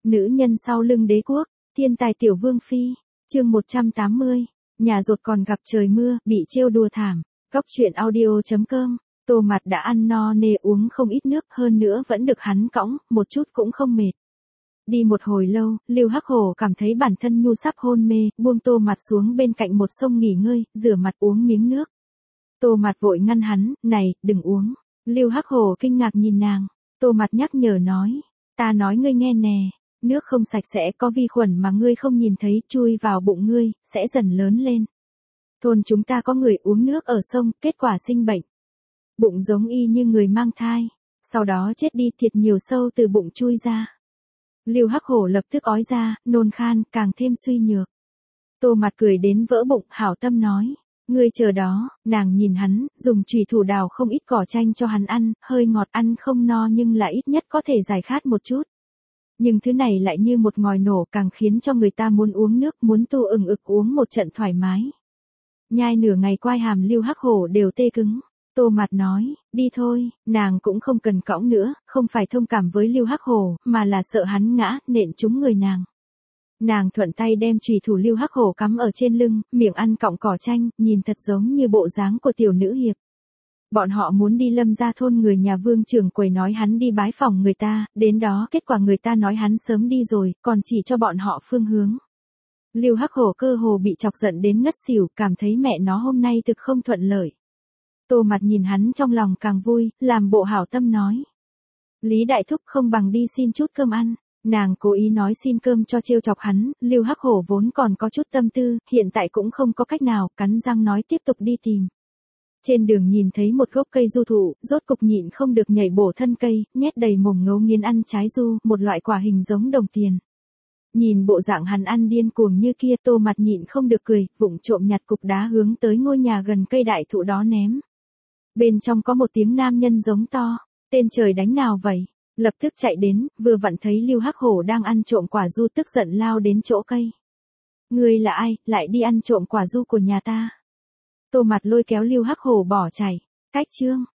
Nữ nhân sau lưng đế quốc, thiên tài tiểu vương phi, chương 180, nhà rột còn gặp trời mưa, bị trêu đùa thảm, góc truyện audio.com, Tô Mặt đã ăn no nê uống không ít nước hơn nữa vẫn được hắn cõng, một chút cũng không mệt. Đi một hồi lâu, Lưu Hắc Hổ cảm thấy bản thân nhu sắp hôn mê, buông Tô Mặt xuống bên cạnh một sông nghỉ ngơi, rửa mặt uống miếng nước. Tô Mặt vội ngăn hắn, này, đừng uống. Lưu Hắc Hổ kinh ngạc nhìn nàng, Tô Mặt nhắc nhở nói, ta nói ngươi nghe nè, nước không sạch sẽ có vi khuẩn mà ngươi không nhìn thấy chui vào bụng ngươi, sẽ dần lớn lên. Thôn chúng ta có người uống nước ở sông, kết quả sinh bệnh. Bụng giống y như người mang thai, sau đó chết đi thiệt nhiều sâu từ bụng chui ra. Lưu Hắc Hổ lập tức ói ra, nôn khan, càng thêm suy nhược. Tô Mặt cười đến vỡ bụng, hảo tâm nói, ngươi chờ đó, nàng nhìn hắn, dùng chùy thủ đào không ít cỏ chanh cho hắn ăn, hơi ngọt ăn không no nhưng là ít nhất có thể giải khát một chút. Nhưng thứ này lại như một ngòi nổ càng khiến cho người ta muốn uống nước, muốn tu ực uống một trận thoải mái. Nhai nửa ngày quai hàm Lưu Hắc Hổ đều tê cứng. Tô Mặt nói, đi thôi, nàng cũng không cần cõng nữa, không phải thông cảm với Lưu Hắc Hổ, mà là sợ hắn ngã, nện trúng người nàng. Nàng thuận tay đem chùy thủ Lưu Hắc Hổ cắm ở trên lưng, miệng ăn cọng cỏ chanh, nhìn thật giống như bộ dáng của tiểu nữ hiệp. Bọn họ muốn đi Lâm gia thôn, người nhà Vương trưởng quầy nói hắn đi bái phỏng người ta, đến đó kết quả người ta nói hắn sớm đi rồi, còn chỉ cho bọn họ phương hướng. Lưu Hắc Hổ cơ hồ bị chọc giận đến ngất xỉu, cảm thấy mẹ nó hôm nay thực không thuận lợi. Tô Mặt nhìn hắn trong lòng càng vui, làm bộ hảo tâm nói. Lý Đại Thúc không bằng đi xin chút cơm ăn. Nàng cố ý nói xin cơm cho trêu chọc hắn, Lưu Hắc Hổ vốn còn có chút tâm tư, hiện tại cũng không có cách nào, cắn răng nói tiếp tục đi tìm. Trên đường nhìn thấy một gốc cây du thụ, rốt cục nhịn không được nhảy bổ thân cây, nhét đầy mồm ngấu nghiến ăn trái du, một loại quả hình giống đồng tiền. Nhìn bộ dạng hắn ăn điên cuồng như kia, Tô Mặt nhịn không được cười, vụng trộm nhặt cục đá hướng tới ngôi nhà gần cây đại thụ đó ném. Bên trong có một tiếng nam nhân giống to, tên trời đánh nào vậy? Lập tức chạy đến, vừa vặn thấy Lưu Hắc Hổ đang ăn trộm quả du, tức giận lao đến chỗ cây. Ngươi là ai, lại đi ăn trộm quả du của nhà ta? Tô Mặt lôi kéo Lưu Hắc Hổ bỏ chạy. Cách chương.